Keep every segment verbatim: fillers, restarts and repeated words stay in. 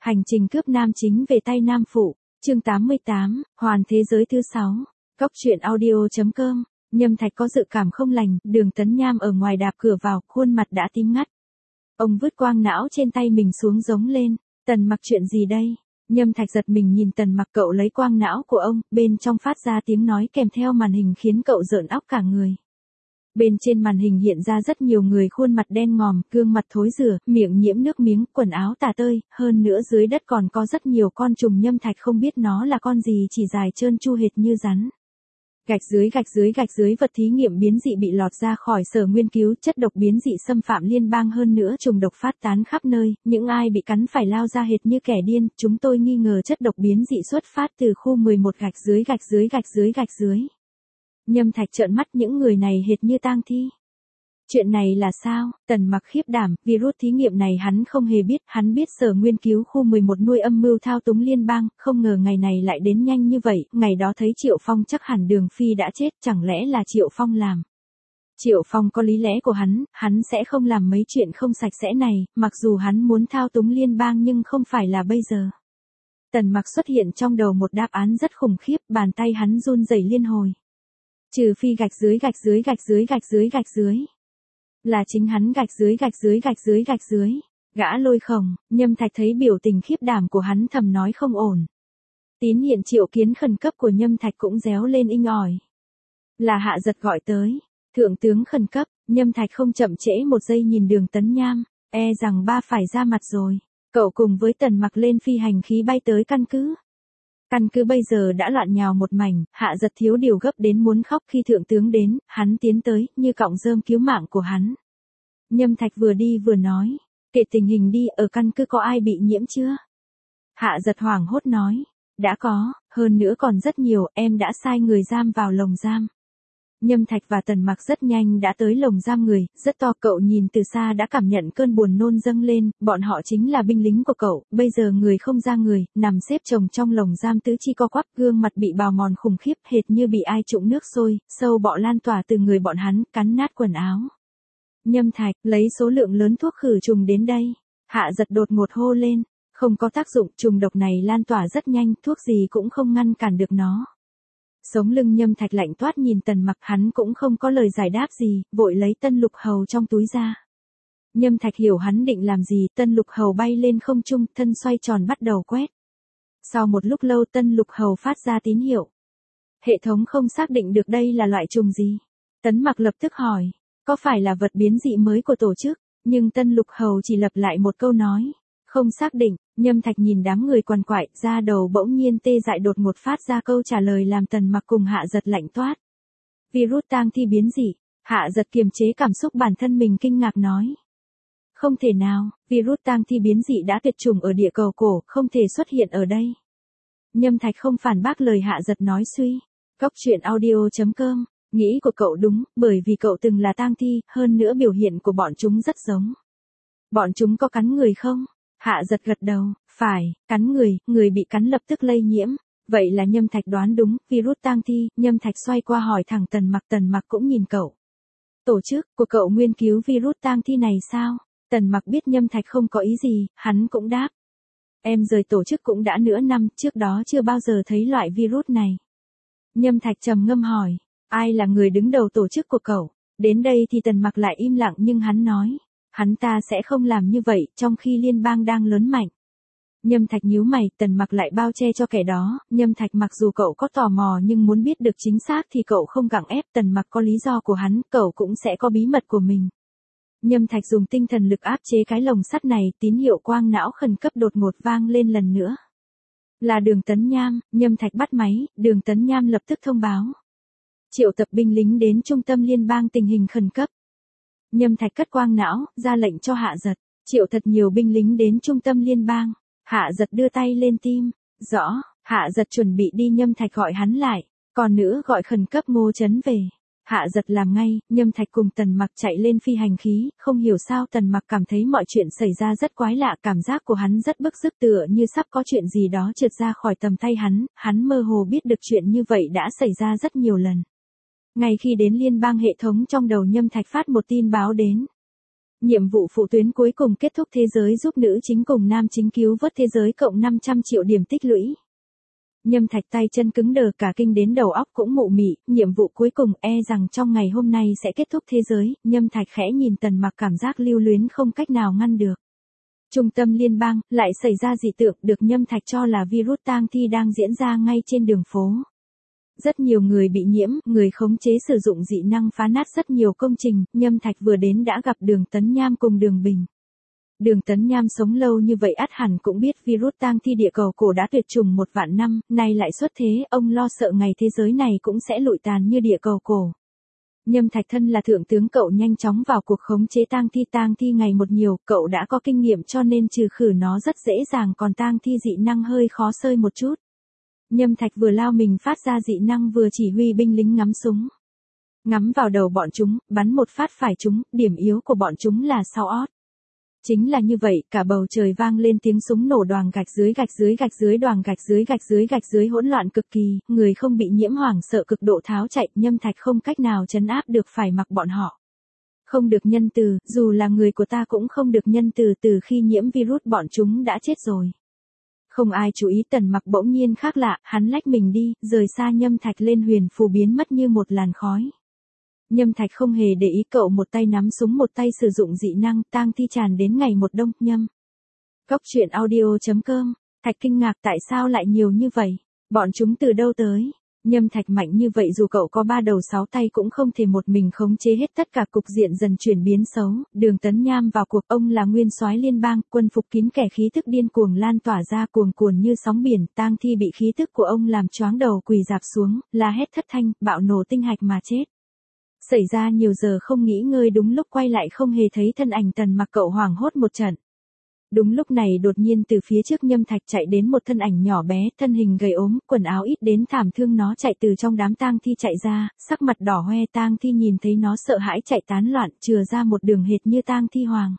Hành trình cướp nam chính về tay nam phụ, chương tám mươi tám, Hoàn thế giới thứ sáu. Cóc truyện audio chấm com. Nhâm Thạch có dự cảm không lành, Đường Tấn Nham ở ngoài đạp cửa vào, khuôn mặt đã tím ngắt. Ông vứt quang não trên tay mình xuống giống lên, Tần Mặc chuyện gì đây? Nhâm Thạch giật mình nhìn Tần Mặc, cậu lấy quang não của ông, bên trong phát ra tiếng nói kèm theo màn hình khiến cậu rợn óc cả người. Bên trên màn hình hiện ra rất nhiều người khuôn mặt đen ngòm, gương mặt thối rữa, miệng nhiễm nước miếng, quần áo tả tơi, hơn nữa dưới đất còn có rất nhiều con trùng. Nhâm Thạch không biết nó là con gì, chỉ dài trơn tru hệt như rắn. Gạch dưới gạch dưới gạch dưới vật thí nghiệm biến dị bị lọt ra khỏi sở nghiên cứu, chất độc biến dị xâm phạm liên bang, hơn nữa trùng độc phát tán khắp nơi, những ai bị cắn phải lao ra hệt như kẻ điên. Chúng tôi nghi ngờ chất độc biến dị xuất phát từ khu mười một gạch dưới gạch dưới gạch dưới gạch dưới. Nhâm Thạch trợn mắt, những người này hệt như tang thi. Chuyện này là sao? Tần Mặc khiếp đảm, virus thí nghiệm này hắn không hề biết, hắn biết sở nghiên cứu khu mười một nuôi âm mưu thao túng liên bang, không ngờ ngày này lại đến nhanh như vậy. Ngày đó thấy Triệu Phong chắc hẳn Đường Phi đã chết, chẳng lẽ là Triệu Phong làm? Triệu Phong có lý lẽ của hắn, hắn sẽ không làm mấy chuyện không sạch sẽ này, mặc dù hắn muốn thao túng liên bang nhưng không phải là bây giờ. Tần Mặc xuất hiện trong đầu một đáp án rất khủng khiếp, bàn tay hắn run rẩy liên hồi. Trừ phi gạch dưới gạch dưới gạch dưới gạch dưới gạch dưới. Là chính hắn gạch dưới gạch dưới gạch dưới gạch dưới. Gã Lôi Khổng. Nhâm Thạch thấy biểu tình khiếp đảm của hắn thầm nói không ổn. Tín hiện triệu kiến khẩn cấp của Nhâm Thạch cũng réo lên inh ỏi. Là Hạ Giật gọi tới. Thượng tướng khẩn cấp. Nhâm Thạch không chậm trễ một giây nhìn Đường Tấn Nham. E rằng ba phải ra mặt rồi. Cậu cùng với Tần Mặc lên phi hành khí bay tới căn cứ. Căn cứ bây giờ đã loạn nhào một mảnh, Hạ Giật thiếu điều gấp đến muốn khóc khi thượng tướng đến, hắn tiến tới, như cọng rơm cứu mạng của hắn. Nhâm Thạch vừa đi vừa nói, kể tình hình đi, ở căn cứ có ai bị nhiễm chưa? Hạ Giật hoảng hốt nói, đã có, hơn nữa còn rất nhiều, em đã sai người giam vào lồng giam. Nhâm Thạch và Tần Mặc rất nhanh đã tới lồng giam người, rất to, cậu nhìn từ xa đã cảm nhận cơn buồn nôn dâng lên, bọn họ chính là binh lính của cậu, bây giờ người không ra người, nằm xếp chồng trong lồng giam tứ chi co quắp, gương mặt bị bào mòn khủng khiếp, hệt như bị ai trụng nước sôi, sâu bọ lan tỏa từ người bọn hắn, cắn nát quần áo. Nhâm Thạch, lấy số lượng lớn thuốc khử trùng đến đây. Hạ Giật đột ngột hô lên, không có tác dụng, trùng độc này lan tỏa rất nhanh, thuốc gì cũng không ngăn cản được nó. Sống lưng Nhâm Thạch lạnh toát nhìn Tần Mặc, hắn cũng không có lời giải đáp gì, vội lấy tân lục hầu trong túi ra. Nhâm Thạch hiểu hắn định làm gì, tân lục hầu bay lên không trung, thân xoay tròn bắt đầu quét. Sau một lúc lâu tân lục hầu phát ra tín hiệu. Hệ thống không xác định được đây là loại trùng gì. Tấn Mặc lập tức hỏi, có phải là vật biến dị mới của tổ chức, nhưng tân lục hầu chỉ lặp lại một câu nói, không xác định. Nhâm Thạch nhìn đám người quằn quại, da đầu bỗng nhiên tê dại, đột ngột phát ra câu trả lời làm Tần Mặc cùng Hạ Giật lạnh toát. Virus tang thi biến dị. Hạ Giật kiềm chế cảm xúc bản thân mình, kinh ngạc nói. Không thể nào, virus tang thi biến dị đã tuyệt chủng ở địa cầu cổ, không thể xuất hiện ở đây. Nhâm Thạch không phản bác lời Hạ Giật nói suy. Cóc truyện audio chấm com. Nghĩ của cậu đúng, bởi vì cậu từng là tang thi, hơn nữa biểu hiện của bọn chúng rất giống. Bọn chúng có cắn người không? Hạ Giật gật đầu, phải, cắn người, người bị cắn lập tức lây nhiễm. Vậy là Nhâm Thạch đoán đúng, virus tang thi. Nhâm Thạch xoay qua hỏi thẳng Tần Mặc, Tần Mặc cũng nhìn cậu. Tổ chức của cậu nghiên cứu virus tang thi này sao? Tần Mặc biết Nhâm Thạch không có ý gì, hắn cũng đáp. Em rời tổ chức cũng đã nửa năm, trước đó chưa bao giờ thấy loại virus này. Nhâm Thạch trầm ngâm hỏi, ai là người đứng đầu tổ chức của cậu? Đến đây thì Tần Mặc lại im lặng, nhưng hắn nói. Hắn ta sẽ không làm như vậy, trong khi liên bang đang lớn mạnh. Nhâm Thạch nhíu mày, Tần Mặc lại bao che cho kẻ đó. Nhâm Thạch, mặc dù cậu có tò mò nhưng muốn biết được chính xác thì cậu không gượng ép. Tần Mặc có lý do của hắn, cậu cũng sẽ có bí mật của mình. Nhâm Thạch dùng tinh thần lực áp chế cái lồng sắt này, tín hiệu quang não khẩn cấp đột ngột vang lên lần nữa. Là Đường Tấn Nham. Nhâm Thạch bắt máy, Đường Tấn Nham lập tức thông báo. Triệu tập binh lính đến trung tâm liên bang, tình hình khẩn cấp. Nhâm Thạch cất quang não, ra lệnh cho Hạ Giật, triệu thật nhiều binh lính đến trung tâm liên bang. Hạ Giật đưa tay lên tim, rõ. Hạ Giật chuẩn bị đi, Nhâm Thạch gọi hắn lại, còn nữa gọi khẩn cấp Ngô Chấn về. Hạ Giật làm ngay, Nhâm Thạch cùng Tần Mặc chạy lên phi hành khí, không hiểu sao Tần Mặc cảm thấy mọi chuyện xảy ra rất quái lạ, cảm giác của hắn rất bức rứt, tựa như sắp có chuyện gì đó trượt ra khỏi tầm tay hắn, hắn mơ hồ biết được chuyện như vậy đã xảy ra rất nhiều lần. Ngay khi đến liên bang, hệ thống trong đầu Nhâm Thạch phát một tin báo đến. Nhiệm vụ phụ tuyến cuối cùng kết thúc thế giới giúp nữ chính cùng nam chính cứu vớt thế giới cộng năm trăm triệu điểm tích lũy. Nhâm Thạch tay chân cứng đờ cả kinh đến đầu óc cũng mụ mị, nhiệm vụ cuối cùng e rằng trong ngày hôm nay sẽ kết thúc thế giới, Nhâm Thạch khẽ nhìn Tần Mặc cảm giác lưu luyến không cách nào ngăn được. Trung tâm liên bang, lại xảy ra dị tượng được Nhâm Thạch cho là virus tang thi đang diễn ra ngay trên đường phố. Rất nhiều người bị nhiễm, người khống chế sử dụng dị năng phá nát rất nhiều công trình, Nhâm Thạch vừa đến đã gặp Đường Tấn Nham cùng Đường Bình. Đường Tấn Nham sống lâu như vậy ắt hẳn cũng biết virus tang thi địa cầu cổ đã tuyệt chủng một vạn năm, nay lại xuất thế, ông lo sợ ngày thế giới này cũng sẽ lụi tàn như địa cầu cổ. Nhâm Thạch thân là thượng tướng, cậu nhanh chóng vào cuộc khống chế tang thi, tang thi ngày một nhiều, cậu đã có kinh nghiệm cho nên trừ khử nó rất dễ dàng, còn tang thi dị năng hơi khó xơi một chút. Nhâm Thạch vừa lao mình phát ra dị năng vừa chỉ huy binh lính ngắm súng. Ngắm vào đầu bọn chúng, bắn một phát phải chúng, điểm yếu của bọn chúng là sau ót. Chính là như vậy, cả bầu trời vang lên tiếng súng nổ, đoàng gạch dưới gạch dưới gạch dưới đoàng gạch dưới gạch dưới gạch dưới hỗn loạn cực kỳ, người không bị nhiễm hoảng sợ cực độ tháo chạy, Nhâm Thạch không cách nào trấn áp được phải mặc bọn họ. Không được nhân từ, dù là người của ta cũng không được nhân từ, từ khi nhiễm virus bọn chúng đã chết rồi. Không ai chú ý Tần Mặc bỗng nhiên khác lạ, hắn lách mình đi, rời xa Nhâm Thạch lên huyền phù biến mất như một làn khói. Nhâm Thạch không hề để ý, cậu một tay nắm súng một tay sử dụng dị năng, tang thi tràn đến ngày một đông. Nhâm. Cốc truyện audio chấm com. Thạch kinh ngạc tại sao lại nhiều như vậy? Bọn chúng từ đâu tới? Nhâm Thạch mạnh như vậy dù cậu có ba đầu sáu tay cũng không thể một mình khống chế hết tất cả, cục diện dần chuyển biến xấu. Đường Tấn Nham vào cuộc, ông là nguyên soái liên bang, quân phục kín kẻ, khí tức điên cuồng lan tỏa ra cuồn cuộn như sóng biển, tang thi bị khí tức của ông làm choáng đầu quỳ rạp xuống, la hét thất thanh, bạo nổ tinh hạch mà chết. Xảy ra nhiều giờ không nghỉ ngơi, đúng lúc quay lại không hề thấy thân ảnh Tần Mặc, cậu hoảng hốt một trận. Đúng lúc này đột nhiên từ phía trước Nhâm Thạch chạy đến một thân ảnh nhỏ bé, thân hình gầy ốm, quần áo ít đến thảm thương, nó chạy từ trong đám tang thi chạy ra, sắc mặt đỏ hoe, tang thi nhìn thấy nó sợ hãi chạy tán loạn, chừa ra một đường hệt như tang thi hoàng.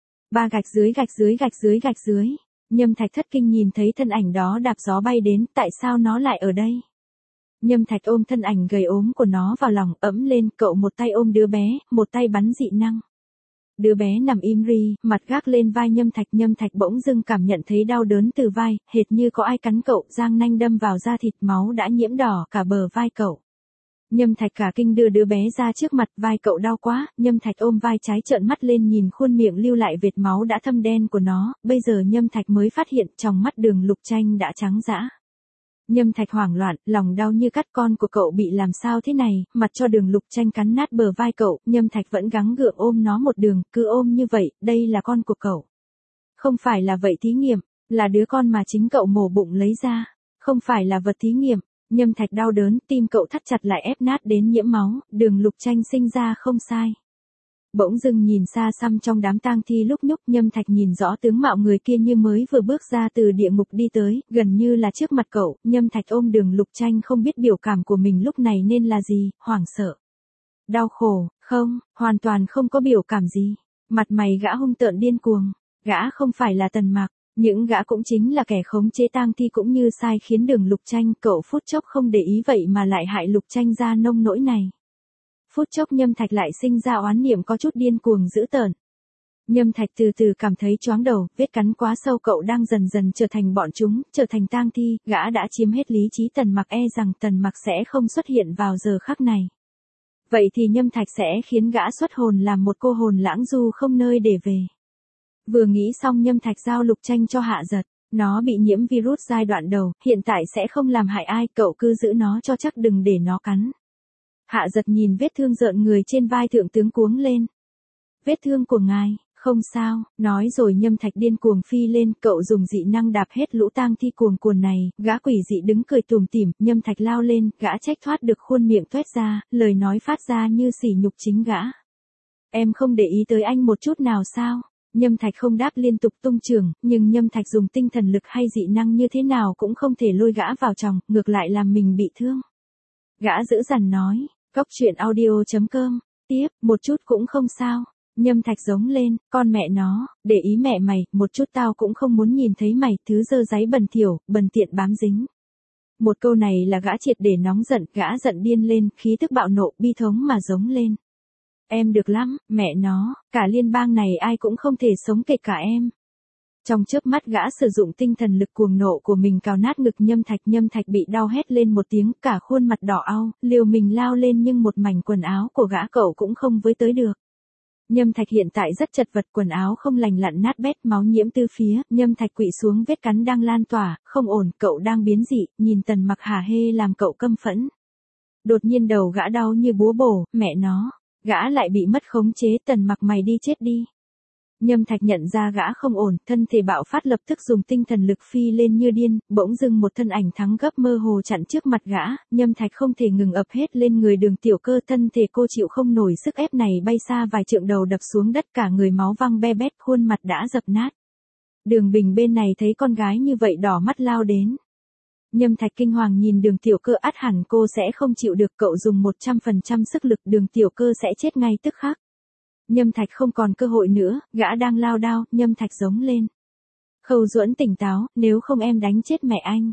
Ba gạch dưới gạch dưới gạch dưới gạch dưới, Nhâm Thạch thất kinh nhìn thấy thân ảnh đó đạp gió bay đến, tại sao nó lại ở đây? Nhâm Thạch ôm thân ảnh gầy ốm của nó vào lòng, ẫm lên, cậu một tay ôm đứa bé, một tay bắn dị năng. Đứa bé nằm im ri, mặt gác lên vai Nhâm Thạch, Nhâm Thạch bỗng dưng cảm nhận thấy đau đớn từ vai, hệt như có ai cắn cậu, giang nanh đâm vào da thịt, máu đã nhiễm đỏ cả bờ vai cậu. Nhâm Thạch cả kinh đưa đứa bé ra trước mặt, vai cậu đau quá, Nhâm Thạch ôm vai trái trợn mắt lên nhìn khuôn miệng lưu lại vệt máu đã thâm đen của nó, bây giờ Nhâm Thạch mới phát hiện trong mắt Đường Lục Tranh đã trắng dã. Nhâm Thạch hoảng loạn, lòng đau như cắt, con của cậu bị làm sao thế này, mặt cho Đường Lục Tranh cắn nát bờ vai cậu, Nhâm Thạch vẫn gắng gượng ôm nó một đường, cứ ôm như vậy, đây là con của cậu. Không phải là vậy thí nghiệm, là đứa con mà chính cậu mổ bụng lấy ra, không phải là vật thí nghiệm. Nhâm Thạch đau đớn, tim cậu thắt chặt lại ép nát đến nhiễm máu, Đường Lục Tranh sinh ra không sai. Bỗng dưng nhìn xa xăm trong đám tang thi lúc nhúc, Nhâm Thạch nhìn rõ tướng mạo người kia như mới vừa bước ra từ địa ngục đi tới, gần như là trước mặt cậu, Nhâm Thạch ôm Đường Lục Tranh không biết biểu cảm của mình lúc này nên là gì, hoảng sợ, đau khổ, không, hoàn toàn không có biểu cảm gì. Mặt mày gã hung tợn điên cuồng, gã không phải là Tần Mặc, những gã cũng chính là kẻ khống chế tang thi cũng như sai khiến Đường Lục Tranh, cậu phút chốc không để ý vậy mà lại hại Lục Tranh ra nông nỗi này. Phút chốc Nhâm Thạch lại sinh ra oán niệm có chút điên cuồng dữ tợn. Nhâm Thạch từ từ cảm thấy choáng đầu, vết cắn quá sâu, cậu đang dần dần trở thành bọn chúng, trở thành tang thi, gã đã chiếm hết lý trí Tần Mặc, e rằng Tần Mặc sẽ không xuất hiện vào giờ khắc này. Vậy thì Nhâm Thạch sẽ khiến gã xuất hồn làm một cô hồn lãng du không nơi để về. Vừa nghĩ xong Nhâm Thạch giao Lục Tranh cho Hạ Giật, nó bị nhiễm virus giai đoạn đầu, hiện tại sẽ không làm hại ai, cậu cứ giữ nó cho chắc đừng để nó cắn. Hạ Giật nhìn vết thương rợn người trên vai thượng tướng cuống lên. Vết thương của ngài, không sao, nói rồi Nhâm Thạch điên cuồng phi lên, cậu dùng dị năng đạp hết lũ tang thi cuồng cuồn này, gã quỷ dị đứng cười tủm tỉm, Nhâm Thạch lao lên, gã trách thoát được khuôn miệng toét ra, lời nói phát ra như sỉ nhục chính gã. Em không để ý tới anh một chút nào sao? Nhâm Thạch không đáp, liên tục tung trường, nhưng Nhâm Thạch dùng tinh thần lực hay dị năng như thế nào cũng không thể lôi gã vào chồng, ngược lại làm mình bị thương. Gã dữ dằn nói. Cốc truyện audio chấm com. Tiếp, một chút cũng không sao. Nhâm Thạch giống lên, con mẹ nó, để ý mẹ mày, một chút tao cũng không muốn nhìn thấy mày, thứ dơ dáy bẩn thỉu, bẩn tiện bám dính. Một câu này là gã triệt để nóng giận, gã giận điên lên, khí tức bạo nộ, bi thống mà giống lên. Em được lắm, mẹ nó, cả liên bang này ai cũng không thể sống kể cả em. Trong chớp mắt gã sử dụng tinh thần lực cuồng nộ của mình cào nát ngực Nhâm Thạch. Nhâm Thạch bị đau hét lên một tiếng, cả khuôn mặt đỏ au, liều mình lao lên nhưng một mảnh quần áo của gã cậu cũng không với tới được. Nhâm Thạch hiện tại rất chật vật, quần áo không lành lặn nát bét, máu nhiễm tứ phía. Nhâm Thạch quỵ xuống, vết cắn đang lan tỏa, không ổn, cậu đang biến dị, nhìn Tần Mặc hả hê làm cậu căm phẫn. Đột nhiên đầu gã đau như búa bổ, mẹ nó, gã lại bị mất khống chế. Tần Mặc mày đi chết đi. Nhâm Thạch nhận ra gã không ổn, thân thể bạo phát, lập tức dùng tinh thần lực phi lên như điên, bỗng dưng một thân ảnh thắng gấp mơ hồ chặn trước mặt gã. Nhâm Thạch không thể ngừng ập hết lên người Đường Tiểu Cơ, thân thể cô chịu không nổi sức ép này, bay xa vài trượng, đầu đập xuống đất, cả người máu văng be bét, khuôn mặt đã dập nát. Đường Bình bên này thấy con gái như vậy đỏ mắt lao đến. Nhâm Thạch kinh hoàng nhìn Đường Tiểu Cơ, ắt hẳn cô sẽ không chịu được, cậu dùng một trăm phần trăm sức lực, Đường Tiểu Cơ sẽ chết ngay tức khắc. Nhâm Thạch không còn cơ hội nữa, gã đang lao đao. Nhâm Thạch giống lên. Khâu Duẫn tỉnh táo, nếu không em đánh chết mẹ anh.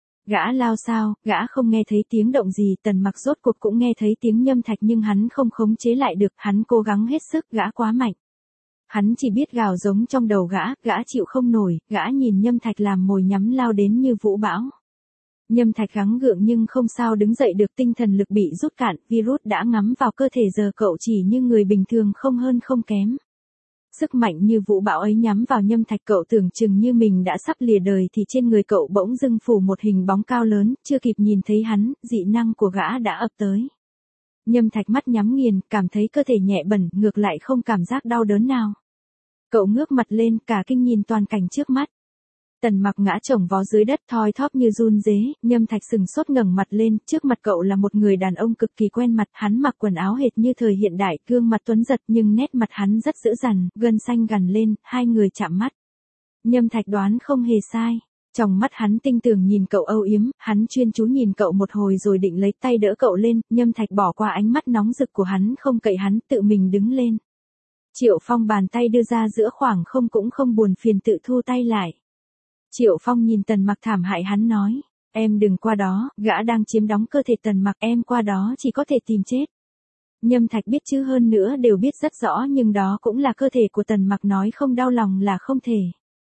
Gã lao sao, gã không nghe thấy tiếng động gì. Tần Mặc rốt cuộc cũng nghe thấy tiếng Nhâm Thạch nhưng hắn không khống chế lại được, hắn cố gắng hết sức, gã quá mạnh. Hắn chỉ biết gào giống trong đầu gã, gã chịu không nổi, gã nhìn Nhâm Thạch làm mồi nhắm lao đến như vũ bão. Nhâm Thạch gắng gượng nhưng không sao đứng dậy được, tinh thần lực bị rút cạn, virus đã ngắm vào cơ thể, giờ cậu chỉ như người bình thường, không hơn không kém. Sức mạnh như vũ bão ấy nhắm vào Nhâm Thạch, cậu tưởng chừng như mình đã sắp lìa đời thì trên người cậu bỗng dưng phủ một hình bóng cao lớn, chưa kịp nhìn thấy hắn, dị năng của gã đã ập tới. Nhâm Thạch mắt nhắm nghiền, cảm thấy cơ thể nhẹ bẩn, ngược lại không cảm giác đau đớn nào. Cậu ngước mặt lên, cả kinh nhìn toàn cảnh trước mắt. Tần Mặc ngã chồng vó dưới đất, thoi thóp như run rế. Nhâm Thạch sừng sốt ngẩng mặt lên, trước mặt cậu là một người đàn ông cực kỳ quen mặt, hắn mặc quần áo hệt như thời hiện đại, gương mặt tuấn giật nhưng nét mặt hắn rất dữ dằn, gân xanh gằn lên, hai người chạm mắt. Nhâm Thạch đoán không hề sai. Trong mắt hắn tinh tường nhìn cậu âu yếm, hắn chuyên chú nhìn cậu một hồi rồi định lấy tay đỡ cậu lên. Nhâm Thạch bỏ qua ánh mắt nóng rực của hắn, không cậy hắn, tự mình đứng lên. Triệu Phong bàn tay đưa ra giữa khoảng không cũng không buồn phiền tự thu tay lại. Triệu Phong nhìn Tần Mặc thảm hại, hắn nói, em đừng qua đó, gã đang chiếm đóng cơ thể Tần Mặc, em qua đó chỉ có thể tìm chết. Nhâm Thạch biết chứ, hơn nữa đều biết rất rõ, nhưng đó cũng là cơ thể của Tần Mặc, nói không đau lòng là không thể.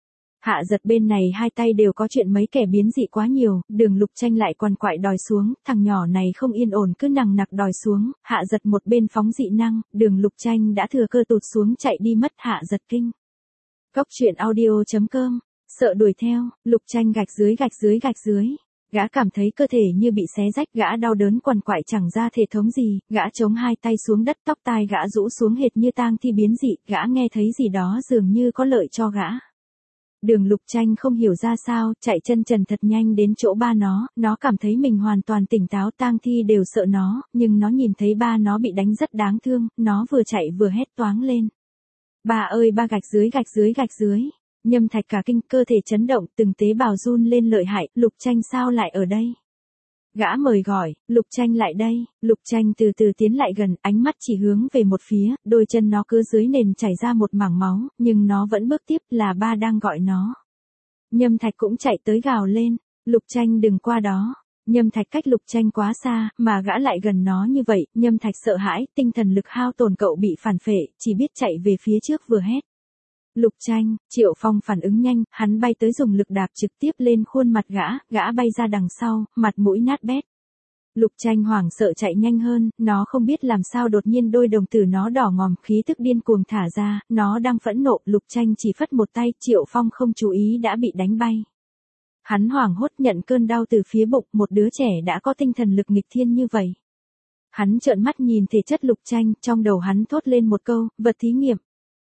Hạ Giật bên này hai tay đều có chuyện, mấy kẻ biến dị quá nhiều, Đường Lục Tranh lại quằn quại đòi xuống, thằng nhỏ này không yên ổn cứ nằng nặc đòi xuống. Hạ Giật một bên phóng dị năng, Đường Lục Tranh đã thừa cơ tụt xuống chạy đi mất. Hạ Giật kinh. Góc truyện audio chấm com. Sợ đuổi theo, Lục Tranh gạch dưới gạch dưới gạch dưới. Gã cảm thấy cơ thể như bị xé rách, gã đau đớn quằn quại chẳng ra thể thống gì, gã chống hai tay xuống đất, tóc tai gã rũ xuống hệt như tang thi biến dị, gã nghe thấy gì đó dường như có lợi cho gã. Đường Lục Tranh không hiểu ra sao, chạy chân trần thật nhanh đến chỗ ba nó, nó cảm thấy mình hoàn toàn tỉnh táo, tang thi đều sợ nó, nhưng nó nhìn thấy ba nó bị đánh rất đáng thương, nó vừa chạy vừa hét toáng lên. Ba ơi ba, gạch dưới gạch dưới gạch dưới. Nhâm Thạch cả kinh, cơ thể chấn động, từng tế bào run lên lợi hại. Lục Tranh sao lại ở đây? Gã mời gọi, Lục Tranh lại đây. Lục Tranh từ từ tiến lại gần, ánh mắt chỉ hướng về một phía, đôi chân nó cứ dưới nền chảy ra một mảng máu, nhưng nó vẫn bước tiếp, là ba đang gọi nó. Nhâm Thạch cũng chạy tới gào lên, Lục Tranh đừng qua đó. Nhâm Thạch cách Lục Tranh quá xa, mà gã lại gần nó như vậy, Nhâm Thạch sợ hãi, tinh thần lực hao tổn, cậu bị phản phệ, chỉ biết chạy về phía trước vừa hét. Lục Tranh, Triệu Phong phản ứng nhanh, hắn bay tới dùng lực đạp trực tiếp lên khuôn mặt gã, gã bay ra đằng sau, mặt mũi nát bét. Lục Tranh hoảng sợ chạy nhanh hơn, nó không biết làm sao đột nhiên đôi đồng tử nó đỏ ngòm, khí tức điên cuồng thả ra, nó đang phẫn nộ. Lục Tranh chỉ phất một tay, Triệu Phong không chú ý đã bị đánh bay. Hắn hoảng hốt nhận cơn đau từ phía bụng, một đứa trẻ đã có tinh thần lực nghịch thiên như vậy. Hắn trợn mắt nhìn thể chất Lục Tranh, trong đầu hắn thốt lên một câu, vật thí nghiệm.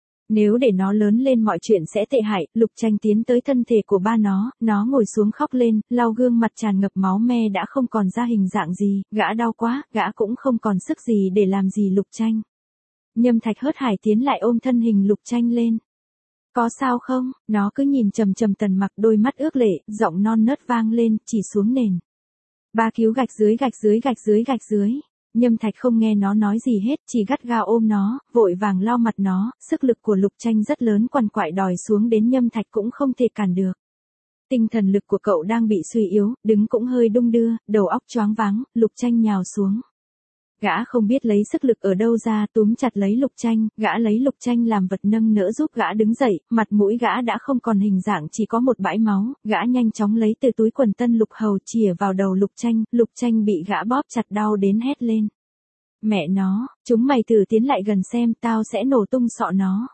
Nếu để nó lớn lên mọi chuyện sẽ tệ hại. Lục Tranh tiến tới thân thể của ba nó, nó ngồi xuống khóc lên, lau gương mặt tràn ngập máu me đã không còn ra hình dạng gì, gã đau quá, gã cũng không còn sức gì để làm gì Lục Tranh. Nhâm Thạch hớt hải tiến lại ôm thân hình Lục Tranh lên. Có sao không? Nó cứ nhìn trầm trầm Tần Mặc, đôi mắt ước lệ, giọng non nớt vang lên, chỉ xuống nền. Ba cứu gạch dưới gạch dưới gạch dưới gạch dưới. Nhâm Thạch không nghe nó nói gì hết, chỉ gắt gao ôm nó, vội vàng lau mặt nó, sức lực của Lục Tranh rất lớn, quằn quại đòi xuống đến Nhâm Thạch cũng không thể cản được. Tinh thần lực của cậu đang bị suy yếu, đứng cũng hơi đung đưa, đầu óc choáng váng. Lục Tranh nhào xuống. Gã không biết lấy sức lực ở đâu ra, túm chặt lấy Lục Tranh, gã lấy Lục Tranh làm vật nâng đỡ giúp gã đứng dậy, mặt mũi gã đã không còn hình dạng, chỉ có một bãi máu, gã nhanh chóng lấy từ túi quần tân lục hầu chìa vào đầu Lục Tranh, Lục Tranh bị gã bóp chặt đau đến hét lên. Mẹ nó, chúng mày thử tiến lại gần xem, tao sẽ nổ tung sọ nó.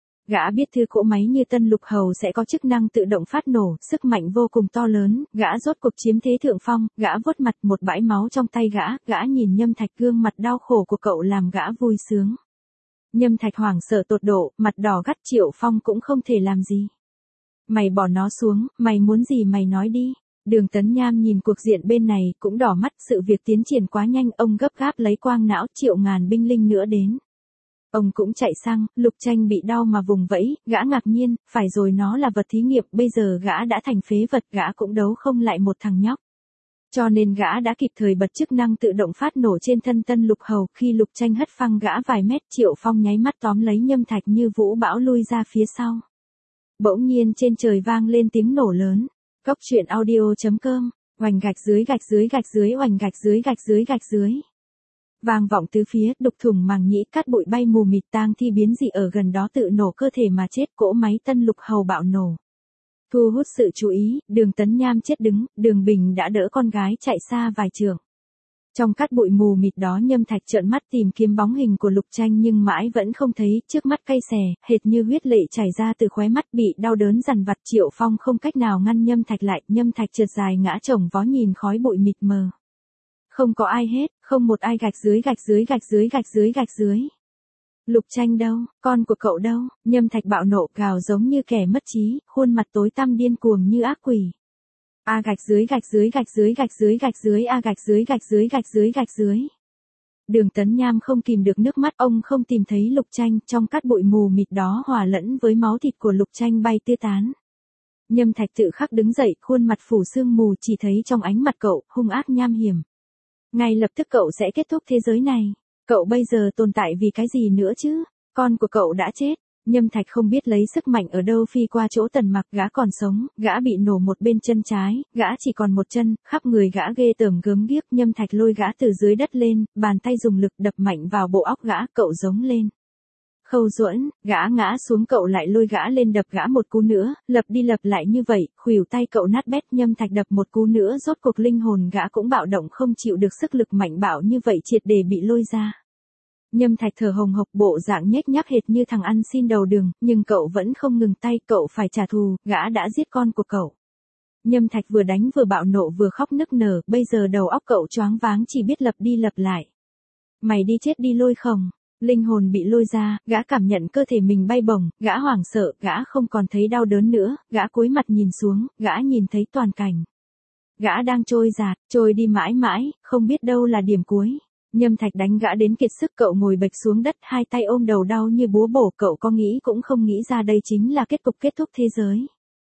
Gã biết thứ cỗ máy như tân lục hầu sẽ có chức năng tự động phát nổ, sức mạnh vô cùng to lớn, gã rốt cuộc chiếm thế thượng phong, gã vuốt mặt, một bãi máu trong tay gã, gã nhìn Nhâm Thạch gương mặt đau khổ của cậu làm gã vui sướng. Nhâm Thạch hoảng sợ tột độ, mặt đỏ gắt, Triệu Phong cũng không thể làm gì. Mày bỏ nó xuống, mày muốn gì mày nói đi. Đường Tấn Nham nhìn cuộc diện bên này, cũng đỏ mắt, sự việc tiến triển quá nhanh, ông gấp gáp lấy quang não, triệu ngàn binh linh nữa đến. Ông cũng chạy sang, Lục Tranh bị đau mà vùng vẫy, gã ngạc nhiên, phải rồi, nó là vật thí nghiệm, bây giờ gã đã thành phế vật, gã cũng đấu không lại một thằng nhóc. Cho nên gã đã kịp thời bật chức năng tự động phát nổ trên thân tân lục hầu, khi Lục Tranh hất phăng gã vài mét, Triệu Phong nháy mắt tóm lấy Nhâm Thạch như vũ bão lui ra phía sau. Bỗng nhiên trên trời vang lên tiếng nổ lớn. Cốc truyện audio chấm com, oành gạch dưới gạch dưới gạch dưới oành gạch dưới gạch dưới gạch dưới. Vang vọng tứ phía, đục thủng màng nhĩ, cát bụi bay mù mịt, tang thi biến dị ở gần đó tự nổ cơ thể mà chết, cỗ máy tân lục hầu bạo nổ. Thu hút sự chú ý, Đường Tấn Nham chết đứng, Đường Bình đã đỡ con gái chạy xa vài trượng. Trong cát bụi mù mịt đó Nhâm Thạch trợn mắt tìm kiếm bóng hình của Lục Tranh nhưng mãi vẫn không thấy, trước mắt cay xè, hệt như huyết lệ chảy ra từ khóe mắt, bị đau đớn dằn vặt, Triệu Phong không cách nào ngăn Nhâm Thạch lại, Nhâm Thạch trượt dài ngã chồng vó nhìn khói bụi mịt mờ. Không có ai hết, không một ai, gạch dưới gạch dưới gạch dưới gạch dưới gạch dưới. Lục Tranh đâu, con của cậu đâu? Nhâm Thạch bạo nộ, gào giống như kẻ mất trí, khuôn mặt tối tăm điên cuồng như ác quỷ. A gạch dưới gạch dưới gạch dưới gạch dưới gạch dưới a gạch dưới gạch dưới gạch dưới gạch dưới. Đường Tấn Nham không kìm được nước mắt, ông không tìm thấy Lục Tranh, trong cát bụi mù mịt đó hòa lẫn với máu thịt của Lục Tranh bay tứ tán. Nhâm Thạch tự khắc đứng dậy, khuôn mặt phủ sương mù, chỉ thấy trong ánh mặt cậu hung ác nham hiểm. Ngay lập tức cậu sẽ kết thúc thế giới này. Cậu bây giờ tồn tại vì cái gì nữa chứ? Con của cậu đã chết. Nhâm Thạch không biết lấy sức mạnh ở đâu phi qua chỗ Tần Mặc, gã còn sống, gã bị nổ một bên chân trái, gã chỉ còn một chân, khắp người gã ghê tởm gớm ghiếc. Nhâm Thạch lôi gã từ dưới đất lên, bàn tay dùng lực đập mạnh vào bộ óc gã, cậu giống lên. Khâu Duẫn, gã ngã xuống, cậu lại lôi gã lên đập gã một cú nữa, lập đi lập lại như vậy, khuỷu tay cậu nát bét. Nhâm Thạch đập một cú nữa, rốt cuộc linh hồn gã cũng bạo động, không chịu được sức lực mạnh bạo như vậy, triệt để bị lôi ra. Nhâm Thạch thở hồng hộc, bộ dạng nhếch nhác hệt như thằng ăn xin đầu đường, nhưng cậu vẫn không ngừng tay, cậu phải trả thù, gã đã giết con của cậu. Nhâm Thạch vừa đánh vừa bạo nộ vừa khóc nức nở, bây giờ đầu óc cậu choáng váng, chỉ biết lập đi lập lại. Mày đi chết đi Lôi Khổng. Linh hồn bị lôi ra, gã cảm nhận cơ thể mình bay bổng, gã hoảng sợ, gã không còn thấy đau đớn nữa, gã cúi mặt nhìn xuống, gã nhìn thấy toàn cảnh. Gã đang trôi dạt, trôi đi mãi mãi, không biết đâu là điểm cuối. Nhâm Thạch đánh gã đến kiệt sức, cậu ngồi bệt xuống đất, hai tay ôm đầu đau như búa bổ, cậu có nghĩ cũng không nghĩ ra đây chính là kết cục kết thúc thế giới.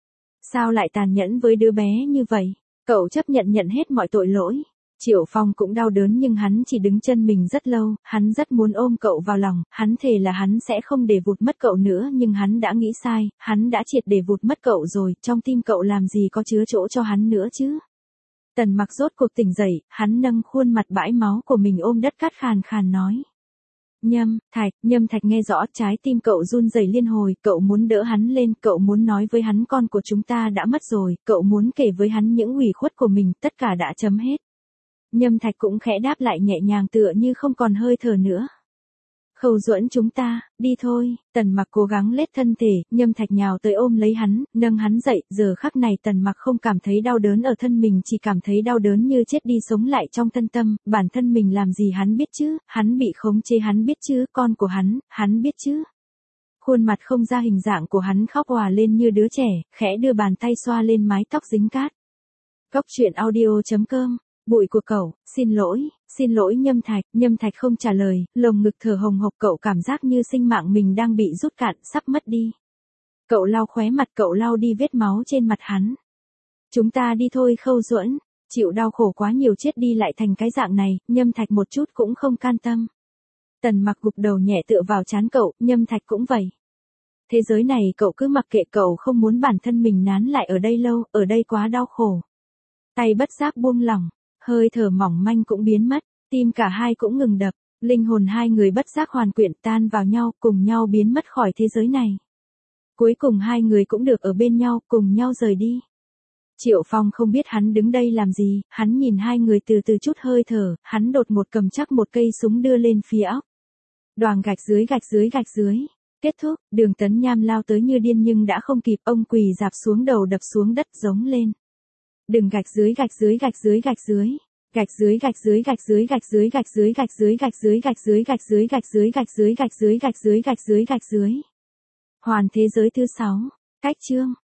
Sao lại tàn nhẫn với đứa bé như vậy? Cậu chấp nhận nhận hết mọi tội lỗi. Triệu Phong cũng đau đớn nhưng hắn chỉ đứng chân mình rất lâu, hắn rất muốn ôm cậu vào lòng, hắn thề là hắn sẽ không để vụt mất cậu nữa, nhưng hắn đã nghĩ sai, hắn đã triệt để vụt mất cậu rồi, trong tim cậu làm gì có chứa chỗ cho hắn nữa chứ. Tần Mặc rốt cuộc tỉnh dậy, hắn nâng khuôn mặt bãi máu của mình ôm đất cát, khàn khàn nói. Nhâm Thạch, Nhâm Thạch nghe rõ, trái tim cậu run rẩy liên hồi, cậu muốn đỡ hắn lên, cậu muốn nói với hắn con của chúng ta đã mất rồi, cậu muốn kể với hắn những ủy khuất của mình, tất cả đã chấm hết. Nhâm Thạch cũng khẽ đáp lại nhẹ nhàng, tựa như không còn hơi thở nữa. Khâu Duẫn, chúng ta, đi thôi. Tần Mặc cố gắng lết thân thể, Nhâm Thạch nhào tới ôm lấy hắn, nâng hắn dậy, giờ khắc này Tần Mặc không cảm thấy đau đớn ở thân mình, chỉ cảm thấy đau đớn như chết đi sống lại trong thân tâm, bản thân mình làm gì hắn biết chứ, hắn bị khống chế hắn biết chứ, con của hắn, hắn biết chứ. Khuôn mặt không ra hình dạng của hắn khóc òa lên như đứa trẻ, khẽ đưa bàn tay xoa lên mái tóc dính cát. Cốc truyện audio chấm com. Bụi của cậu, xin lỗi, xin lỗi Nhâm Thạch. Nhâm Thạch không trả lời, lồng ngực thở hồng hộc, cậu cảm giác như sinh mạng mình đang bị rút cạn, sắp mất đi. Cậu lau khóe mặt, cậu lau đi vết máu trên mặt hắn. Chúng ta đi thôi Khâu Duẫn, chịu đau khổ quá nhiều chết đi lại thành cái dạng này, Nhâm Thạch một chút cũng không can tâm. Tần Mặc gục đầu nhẹ tựa vào trán cậu, Nhâm Thạch cũng vậy. Thế giới này cậu cứ mặc kệ, cậu không muốn bản thân mình nán lại ở đây lâu, ở đây quá đau khổ. Tay bất giác buông lỏng. Hơi thở mỏng manh cũng biến mất, Tim cả hai cũng ngừng đập, linh hồn hai người bất giác hoàn quyện tan vào nhau, cùng nhau biến mất khỏi thế giới này. Cuối cùng hai người cũng được ở bên nhau, cùng nhau rời đi. Triệu Phong không biết hắn đứng đây làm gì, hắn nhìn hai người từ từ chút hơi thở, hắn đột một cầm chắc một cây súng đưa lên phía óc. Đoàng gạch dưới gạch dưới gạch dưới. Kết thúc, Đường Tấn Nham lao tới như điên nhưng đã không kịp, ông quỳ dạp xuống đầu đập xuống đất giống lên. Đừng gạch dưới gạch dưới gạch dưới gạch dưới. Gạch dưới gạch dưới gạch dưới gạch dưới gạch dưới gạch dưới gạch dưới gạch dưới gạch dưới gạch dưới gạch dưới gạch dưới gạch dưới gạch dưới gạch dưới. Hoàn thế giới thứ sáu. Cách chương.